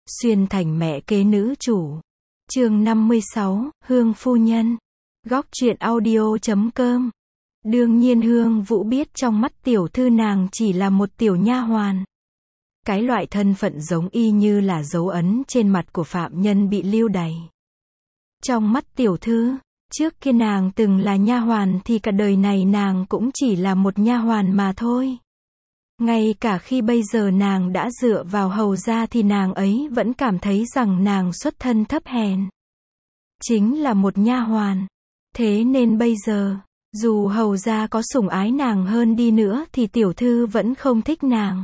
Xuyên thành mẹ kế nữ chủ. Chương 56, Hương phu nhân. Góc truyện audio.com. Đương nhiên Hương Vũ biết trong mắt tiểu thư nàng chỉ là một tiểu nha hoàn. Cái loại thân phận giống y như là dấu ấn trên mặt của phạm nhân bị lưu đày. Trong mắt tiểu thư, trước kia nàng từng là nha hoàn thì cả đời này nàng cũng chỉ là một nha hoàn mà thôi. Ngay cả khi bây giờ nàng đã dựa vào hầu gia thì nàng ấy vẫn cảm thấy rằng nàng xuất thân thấp hèn. Chính là một nha hoàn. Thế nên bây giờ, dù hầu gia có sủng ái nàng hơn đi nữa thì tiểu thư vẫn không thích nàng.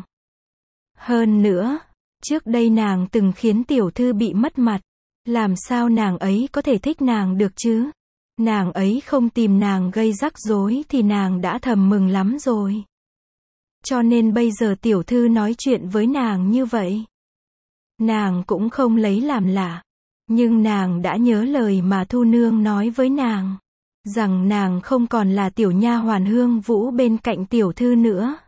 Hơn nữa, trước đây nàng từng khiến tiểu thư bị mất mặt. Làm sao nàng ấy có thể thích nàng được chứ? Nàng ấy không tìm nàng gây rắc rối thì nàng đã thầm mừng lắm rồi. Cho nên bây giờ tiểu thư nói chuyện với nàng như vậy. Nàng cũng không lấy làm lạ. Nhưng nàng đã nhớ lời mà Thu Nương nói với nàng. Rằng nàng không còn là tiểu nha hoàn Hương Vũ bên cạnh tiểu thư nữa.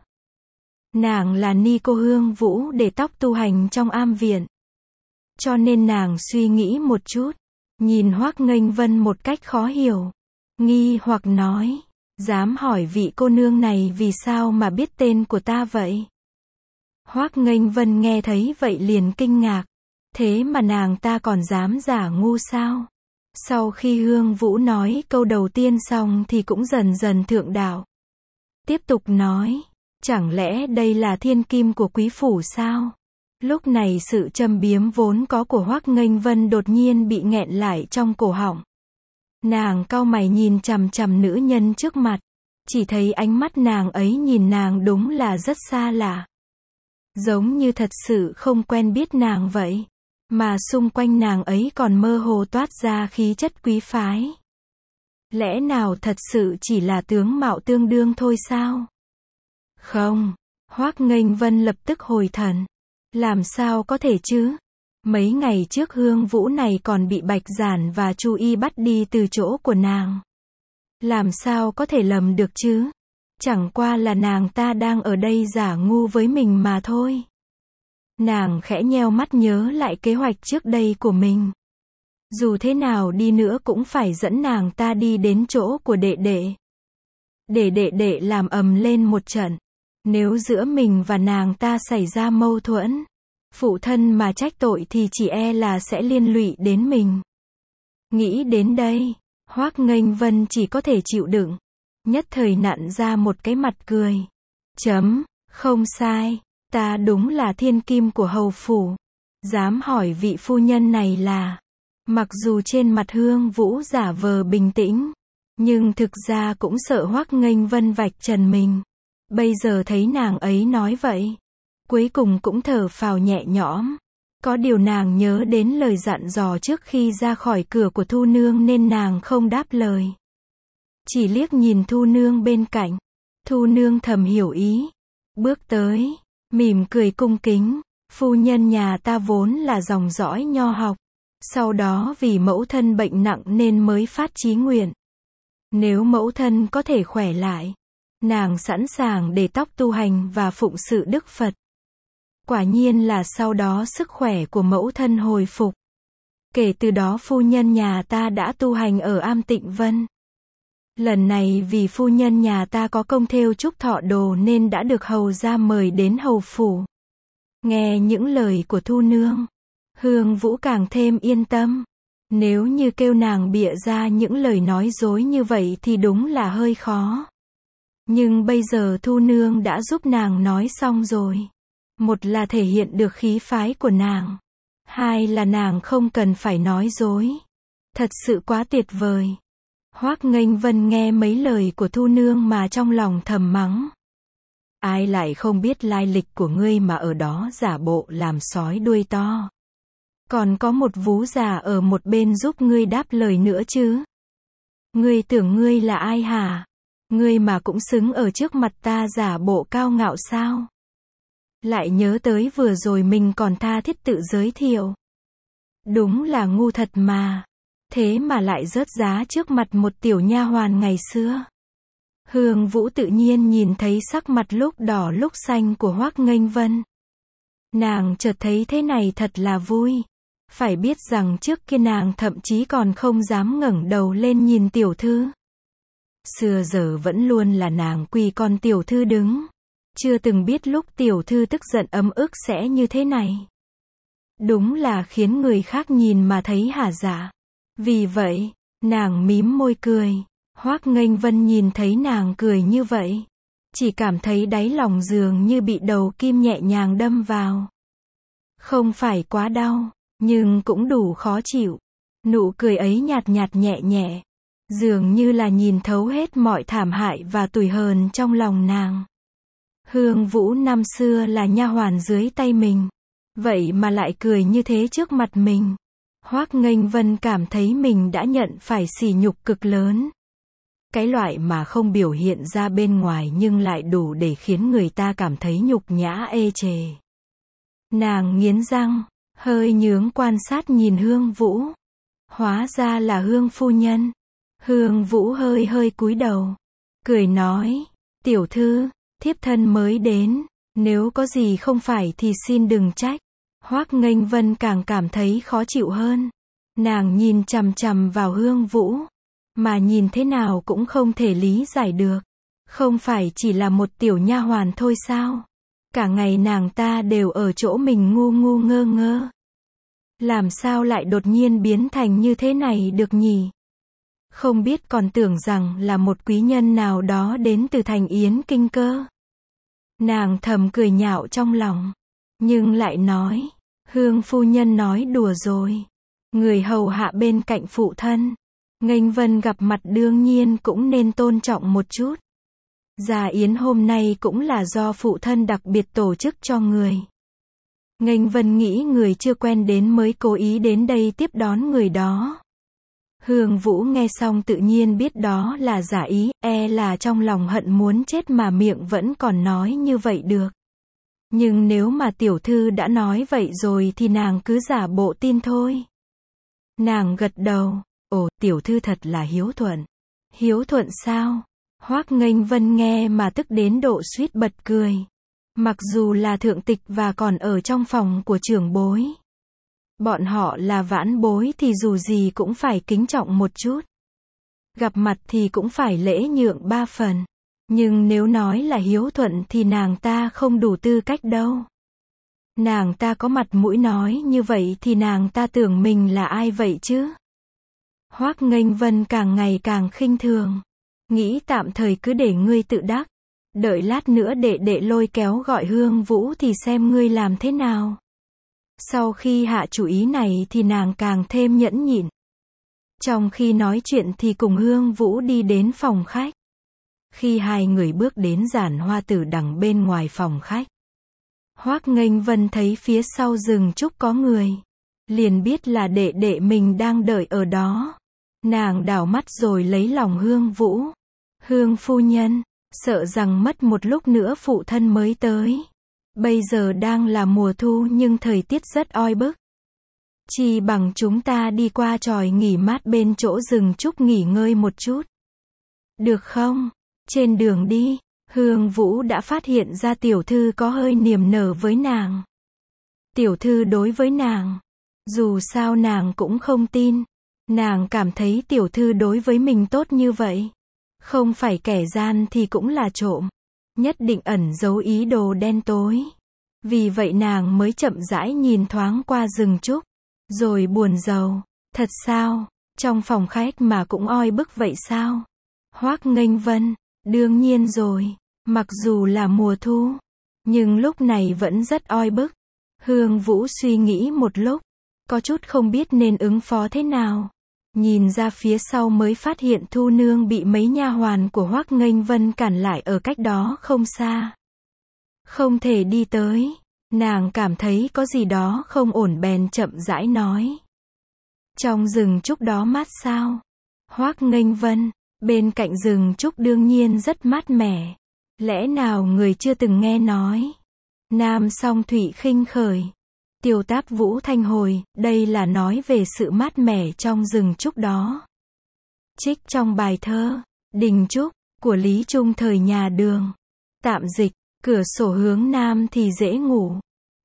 Nàng là ni cô Hương Vũ để tóc tu hành trong am viện. Cho nên nàng suy nghĩ một chút. Nhìn Hoắc Nghênh Vân một cách khó hiểu. Nghi hoặc nói. Dám hỏi vị cô nương này vì sao mà biết tên của ta vậy? Hoắc Nghênh Vân nghe thấy vậy liền kinh ngạc. Thế mà nàng ta còn dám giả ngu sao? Sau khi Hương Vũ nói câu đầu tiên xong thì cũng dần dần thượng đạo. Tiếp tục nói. Chẳng lẽ đây là thiên kim của quý phủ sao? Lúc này sự châm biếm vốn có của Hoắc Nghênh Vân đột nhiên bị nghẹn lại trong cổ họng. Nàng cau mày nhìn chằm chằm nữ nhân trước mặt. Chỉ thấy ánh mắt nàng ấy nhìn nàng đúng là rất xa lạ. Giống như thật sự không quen biết nàng vậy. Mà xung quanh nàng ấy còn mơ hồ toát ra khí chất quý phái. Lẽ nào thật sự chỉ là tướng mạo tương đương thôi sao? Không. Hoắc Nghênh Vân lập tức hồi thần. Làm sao có thể chứ? Mấy ngày trước Hương Vũ này còn bị Bạch Giản và Chu Y bắt đi từ chỗ của nàng. Làm sao có thể lầm được chứ? Chẳng qua là nàng ta đang ở đây giả ngu với mình mà thôi. Nàng khẽ nheo mắt nhớ lại kế hoạch trước đây của mình. Dù thế nào đi nữa cũng phải dẫn nàng ta đi đến chỗ của đệ đệ. Để đệ đệ làm ầm lên một trận. Nếu giữa mình và nàng ta xảy ra mâu thuẫn, phụ thân mà trách tội thì chỉ e là sẽ liên lụy đến mình. Nghĩ đến đây, Hoắc Nghênh Vân chỉ có thể chịu đựng. Nhất thời nặn ra một cái mặt cười. Không sai, ta đúng là thiên kim của hầu phủ. Dám hỏi vị phu nhân này là. Mặc dù trên mặt Hương Vũ giả vờ bình tĩnh, nhưng thực ra cũng sợ Hoắc Nghênh Vân vạch trần mình. Bây giờ thấy nàng ấy nói vậy, cuối cùng cũng thở phào nhẹ nhõm. Có điều nàng nhớ đến lời dặn dò trước khi ra khỏi cửa của Thu Nương nên nàng không đáp lời. Chỉ liếc nhìn Thu Nương bên cạnh. Thu Nương thầm hiểu ý. Bước tới, mỉm cười cung kính. Phu nhân nhà ta vốn là dòng dõi nho học. Sau đó vì mẫu thân bệnh nặng nên mới phát chí nguyện. Nếu mẫu thân có thể khỏe lại, nàng sẵn sàng để tóc tu hành và phụng sự Đức Phật. Quả nhiên là sau đó sức khỏe của mẫu thân hồi phục. Kể từ đó phu nhân nhà ta đã tu hành ở Am Tịnh Vân. Lần này vì phu nhân nhà ta có công thêu chúc thọ đồ nên đã được hầu gia mời đến hầu phủ. Nghe những lời của Thu Nương, Hương Vũ càng thêm yên tâm. Nếu như kêu nàng bịa ra những lời nói dối như vậy thì đúng là hơi khó. Nhưng bây giờ Thu Nương đã giúp nàng nói xong rồi. Một là thể hiện được khí phái của nàng. Hai là nàng không cần phải nói dối. Thật sự quá tuyệt vời. Hoắc Nghênh Vân nghe mấy lời của Thu Nương mà trong lòng thầm mắng. Ai lại không biết lai lịch của ngươi mà ở đó giả bộ làm sói đuôi to. Còn có một vú già ở một bên giúp ngươi đáp lời nữa chứ. Ngươi tưởng ngươi là ai hả? Ngươi mà cũng xứng ở trước mặt ta giả bộ cao ngạo sao? Lại nhớ tới vừa rồi mình còn tha thiết tự giới thiệu. Đúng là ngu thật mà. Thế mà lại rớt giá trước mặt một tiểu nha hoàn ngày xưa. Hương Vũ tự nhiên nhìn thấy sắc mặt lúc đỏ lúc xanh của Hoắc Nghênh Vân. Nàng chợt thấy thế này thật là vui. Phải biết rằng trước kia nàng thậm chí còn không dám ngẩng đầu lên nhìn tiểu thư. Xưa giờ vẫn luôn là nàng quỳ con tiểu thư đứng. Chưa từng biết lúc tiểu thư tức giận ấm ức sẽ như thế này. Đúng là khiến người khác nhìn mà thấy hả dạ. Vì vậy, nàng mím môi cười. Hoác Nghênh Vân nhìn thấy nàng cười như vậy. Chỉ cảm thấy đáy lòng dường như bị đầu kim nhẹ nhàng đâm vào. Không phải quá đau, nhưng cũng đủ khó chịu. Nụ cười ấy nhạt nhạt nhẹ nhẹ. Dường như là nhìn thấu hết mọi thảm hại và tủi hờn trong lòng nàng. Hương Vũ năm xưa là nha hoàn dưới tay mình. Vậy mà lại cười như thế trước mặt mình. Hoác Nghênh Vân cảm thấy mình đã nhận phải sỉ nhục cực lớn. Cái loại mà không biểu hiện ra bên ngoài nhưng lại đủ để khiến người ta cảm thấy nhục nhã ê chề. Nàng nghiến răng, hơi nhướng quan sát nhìn Hương Vũ. Hóa ra là Hương phu nhân. Hương Vũ hơi hơi cúi đầu. Cười nói, tiểu thư, thiếp thân mới đến. Nếu có gì không phải thì xin đừng trách. Hoác Nghênh Vân càng cảm thấy khó chịu hơn. Nàng nhìn chằm chằm vào Hương Vũ. Mà nhìn thế nào cũng không thể lý giải được. Không phải chỉ là một tiểu nha hoàn thôi sao? Cả ngày nàng ta đều ở chỗ mình ngu ngu ngơ ngơ. Làm sao lại đột nhiên biến thành như thế này được nhỉ? Không biết còn tưởng rằng là một quý nhân nào đó đến từ thành Yến Kinh cơ. Nàng thầm cười nhạo trong lòng. Nhưng lại nói, Hương phu nhân nói đùa rồi. Người hầu hạ bên cạnh phụ thân. Nghênh Vân gặp mặt đương nhiên cũng nên tôn trọng một chút. Gia yến hôm nay cũng là do phụ thân đặc biệt tổ chức cho người. Nghênh Vân nghĩ người chưa quen đến mới cố ý đến đây tiếp đón người đó. Hương Vũ nghe xong tự nhiên biết đó là giả ý, là trong lòng hận muốn chết mà miệng vẫn còn nói như vậy được. Nhưng nếu mà tiểu thư đã nói vậy rồi thì nàng cứ giả bộ tin thôi. Nàng gật đầu, ồ, tiểu thư thật là hiếu thuận. Hiếu thuận sao? Hoác Nghênh Vân nghe mà tức đến độ suýt bật cười. Mặc dù là thượng tịch và còn ở trong phòng của trưởng bối. Bọn họ là vãn bối thì dù gì cũng phải kính trọng một chút. Gặp mặt thì cũng phải lễ nhượng 3 phần. Nhưng nếu nói là hiếu thuận thì nàng ta không đủ tư cách đâu. Nàng ta có mặt mũi nói như vậy thì nàng ta tưởng mình là ai vậy chứ? Hoác Nghênh Vân càng ngày càng khinh thường. Nghĩ tạm thời cứ để ngươi tự đắc. Đợi lát nữa đệ lôi kéo gọi Hương Vũ thì xem ngươi làm thế nào. Sau khi hạ chủ ý này thì nàng càng thêm nhẫn nhịn. Trong khi nói chuyện thì cùng Hương Vũ đi đến phòng khách. Khi hai người bước đến giản hoa tử đằng bên ngoài phòng khách. Hoác Nghênh Vân thấy phía sau rừng trúc có người. Liền biết là đệ mình đang đợi ở đó. Nàng đảo mắt rồi lấy lòng Hương Vũ. Hương phu nhân, sợ rằng mất một lúc nữa phụ thân mới tới. Bây giờ đang là mùa thu nhưng thời tiết rất oi bức. Chi bằng chúng ta đi qua chòi nghỉ mát bên chỗ rừng trúc nghỉ ngơi một chút. Được không? Trên đường đi, Hương Vũ đã phát hiện ra tiểu thư có hơi niềm nở với nàng. Tiểu thư đối với nàng. Dù sao nàng cũng không tin. Nàng cảm thấy tiểu thư đối với mình tốt như vậy. Không phải kẻ gian thì cũng là trộm. Nhất định ẩn giấu ý đồ đen tối. Vì vậy nàng mới chậm rãi nhìn thoáng qua rừng trúc. Rồi buồn rầu. Thật sao? Trong phòng khách mà cũng oi bức vậy sao? Hoác Nghênh Vân. Đương nhiên rồi. Mặc dù là mùa thu. Nhưng lúc này vẫn rất oi bức. Hương Vũ suy nghĩ một lúc. Có chút không biết nên ứng phó thế nào. Nhìn ra phía sau mới phát hiện Thu Nương bị mấy nha hoàn của Hoác Nghênh Vân cản lại ở cách đó không xa. Không thể đi tới. Nàng cảm thấy có gì đó không ổn bèn chậm rãi nói. Trong rừng trúc đó mát sao? Hoác Nghênh Vân, bên cạnh rừng trúc đương nhiên rất mát mẻ. Lẽ nào người chưa từng nghe nói? Nam Song Thủy khinh khởi. Tiêu Táp Vũ thanh hồi, đây là nói về sự mát mẻ trong rừng trúc đó. Trích trong bài thơ, Đình Trúc, của Lý Trung thời nhà Đường. Tạm dịch, cửa sổ hướng nam thì dễ ngủ.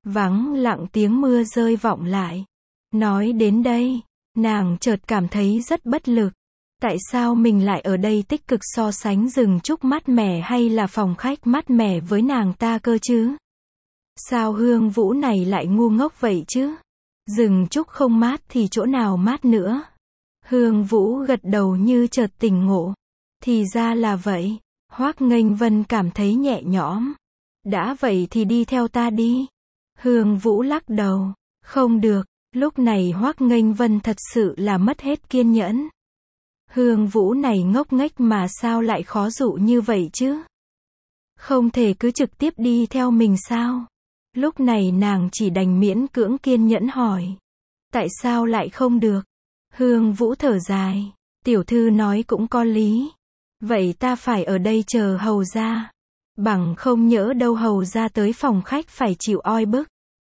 Vắng lặng tiếng mưa rơi vọng lại. Nói đến đây, nàng chợt cảm thấy rất bất lực. Tại sao mình lại ở đây tích cực so sánh rừng trúc mát mẻ hay là phòng khách mát mẻ với nàng ta cơ chứ? Sao Hương Vũ này lại ngu ngốc vậy chứ? Rừng trúc không mát thì chỗ nào mát nữa? Hương Vũ gật đầu như chợt tỉnh ngộ. Thì ra là vậy. Hoác Nghênh Vân cảm thấy nhẹ nhõm. Đã vậy thì đi theo ta đi. Hương Vũ lắc đầu. Không được. Lúc này Hoác Nghênh Vân thật sự là mất hết kiên nhẫn. Hương Vũ này ngốc nghếch mà sao lại khó dụ như vậy chứ? Không thể cứ trực tiếp đi theo mình sao? Lúc này nàng chỉ đành miễn cưỡng kiên nhẫn hỏi. Tại sao lại không được? Hương Vũ thở dài. Tiểu thư nói cũng có lý. Vậy ta phải ở đây chờ hầu ra. Bằng không nhỡ đâu hầu ra tới phòng khách phải chịu oi bức.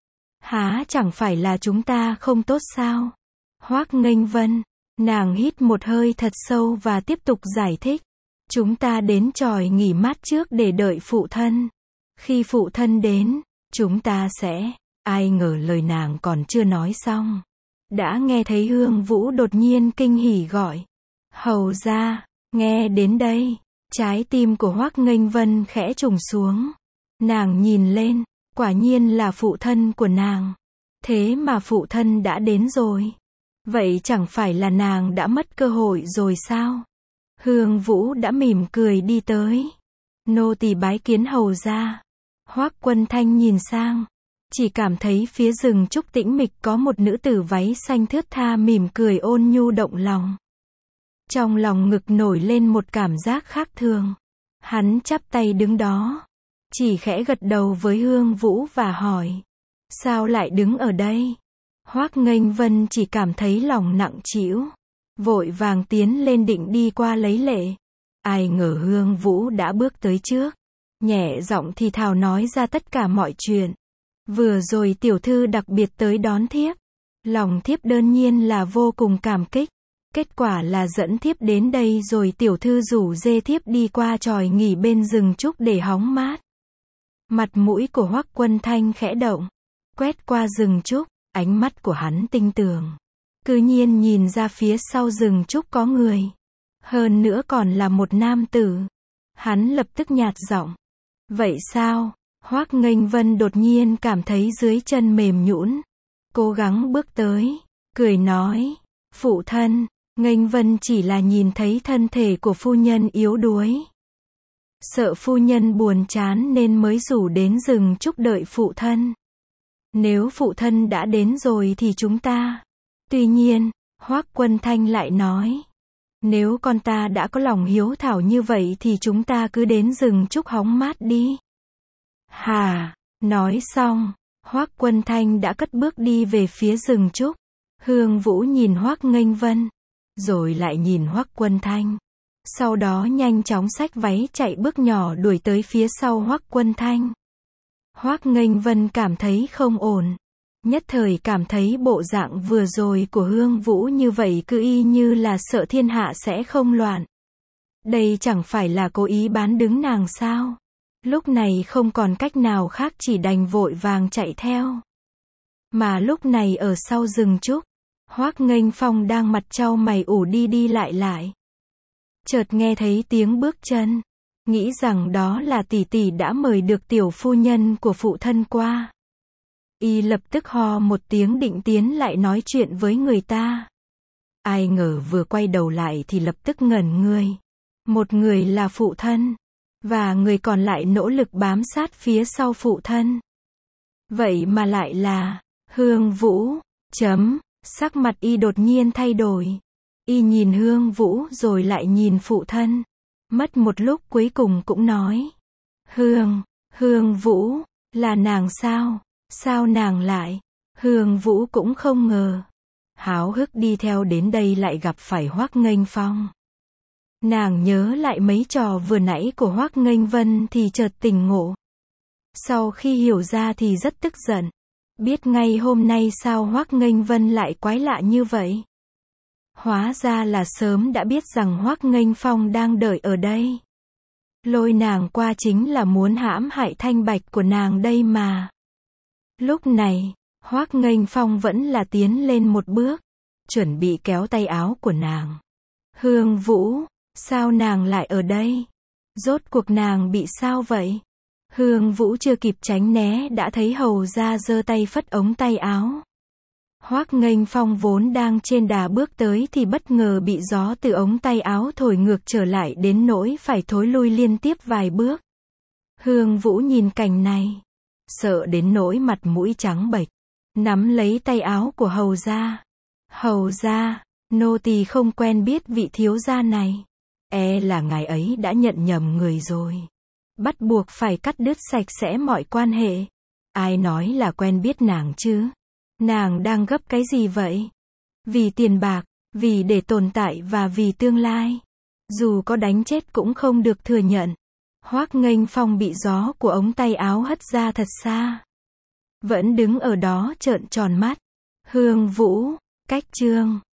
Há chẳng phải là chúng ta không tốt sao? Hoác Nghênh Vân. Nàng hít một hơi thật sâu và tiếp tục giải thích. Chúng ta đến chòi nghỉ mát trước để đợi phụ thân. Khi phụ thân đến, chúng ta sẽ... Ai ngờ lời nàng còn chưa nói xong. Đã nghe thấy Hương Vũ đột nhiên kinh hỉ gọi. Hầu ra, nghe đến đây, trái tim của Hoác Nghênh Vân khẽ trùng xuống. Nàng nhìn lên, quả nhiên là phụ thân của nàng. Thế mà phụ thân đã đến rồi. Vậy chẳng phải là nàng đã mất cơ hội rồi sao? Hương Vũ đã mỉm cười đi tới. Nô tỳ bái kiến hầu ra. Hoác Quân Thanh nhìn sang. Chỉ cảm thấy phía rừng trúc tĩnh mịch có một nữ tử váy xanh thướt tha mỉm cười ôn nhu động lòng. Trong lòng ngực nổi lên một cảm giác khác thường. Hắn chắp tay đứng đó. Chỉ khẽ gật đầu với Hương Vũ và hỏi. Sao lại đứng ở đây? Hoác Nghênh Vân chỉ cảm thấy lòng nặng trĩu. Vội vàng tiến lên định đi qua lấy lệ. Ai ngờ Hương Vũ đã bước tới trước. Nhẹ giọng thì thào nói ra tất cả mọi chuyện. Vừa rồi tiểu thư đặc biệt tới đón thiếp. Lòng thiếp đương nhiên là vô cùng cảm kích. Kết quả là dẫn thiếp đến đây rồi tiểu thư rủ dê thiếp đi qua chòi nghỉ bên rừng trúc để hóng mát. Mặt mũi của Hoác Quân Thanh khẽ động. Quét qua rừng trúc, ánh mắt của hắn tinh tường. Cứ nhiên nhìn ra phía sau rừng trúc có người. Hơn nữa còn là một nam tử. Hắn lập tức nhạt giọng. Vậy sao? Hoác Nghênh Vân đột nhiên cảm thấy dưới chân mềm nhũn. Cố gắng bước tới. Cười nói. Phụ thân. Nghênh Vân chỉ là nhìn thấy thân thể của phu nhân yếu đuối. Sợ phu nhân buồn chán nên mới rủ đến rừng trúc đợi phụ thân. Nếu phụ thân đã đến rồi thì chúng ta. Tuy nhiên, Hoác Quân Thanh lại nói. Nếu con ta đã có lòng hiếu thảo như vậy thì chúng ta cứ đến rừng trúc hóng mát đi. Hà, nói xong, Hoác Quân Thanh đã cất bước đi về phía rừng trúc. Hương Vũ nhìn Hoác Nghênh Vân, rồi lại nhìn Hoác Quân Thanh. Sau đó nhanh chóng xách váy chạy bước nhỏ đuổi tới phía sau Hoác Quân Thanh. Hoác Nghênh Vân cảm thấy không ổn. Nhất thời cảm thấy bộ dạng vừa rồi của Hương Vũ như vậy cứ y như là sợ thiên hạ sẽ không loạn. Đây chẳng phải là cố ý bán đứng nàng sao? Lúc này không còn cách nào khác chỉ đành vội vàng chạy theo. Mà lúc này ở sau rừng trúc, Hoác Nghênh Phong đang mặt trao mày ủ đi đi lại. Chợt nghe thấy tiếng bước chân. Nghĩ rằng đó là tỷ tỷ đã mời được tiểu phu nhân của phụ thân qua. Y lập tức ho một tiếng định tiến lại nói chuyện với người ta. Ai ngờ vừa quay đầu lại thì lập tức ngẩn người. Một người là phụ thân, và người còn lại nỗ lực bám sát phía sau phụ thân. Vậy mà lại là Hương Vũ. Sắc mặt y đột nhiên thay đổi. Y nhìn Hương Vũ rồi lại nhìn phụ thân. Mất một lúc cuối cùng cũng nói. Hương Vũ, là nàng sao? Sao nàng lại? Hương Vũ cũng không ngờ. Háo hức đi theo đến đây lại gặp phải Hoác Nghênh Phong. Nàng nhớ lại mấy trò vừa nãy của Hoác Nghênh Vân thì chợt tỉnh ngộ. Sau khi hiểu ra thì rất tức giận. Biết ngay hôm nay sao Hoác Nghênh Vân lại quái lạ như vậy. Hóa ra là sớm đã biết rằng Hoác Nghênh Phong đang đợi ở đây. Lôi nàng qua chính là muốn hãm hại thanh bạch của nàng đây mà. Lúc này, Hoác Nghênh Phong vẫn là tiến lên một bước, chuẩn bị kéo tay áo của nàng. Hương Vũ, sao nàng lại ở đây? Rốt cuộc nàng bị sao vậy? Hương Vũ chưa kịp tránh né đã thấy hầu ra giơ tay phất ống tay áo. Hoác Nghênh Phong vốn đang trên đà bước tới thì bất ngờ bị gió từ ống tay áo thổi ngược trở lại đến nỗi phải thối lui liên tiếp vài bước. Hương Vũ nhìn cảnh này, sợ đến nỗi mặt mũi trắng bệch, nắm lấy tay áo của hầu gia. Hầu gia, nô tỳ không quen biết vị thiếu gia này. Là ngài ấy đã nhận nhầm người rồi. Bắt buộc phải cắt đứt sạch sẽ mọi quan hệ. Ai nói là quen biết nàng chứ? Nàng đang gấp cái gì vậy? Vì tiền bạc, vì để tồn tại và vì tương lai. Dù có đánh chết cũng không được thừa nhận. Hoác Nghênh Phong bị gió của ống tay áo hất ra thật xa. Vẫn đứng ở đó trợn tròn mắt. Hương Vũ, cách chương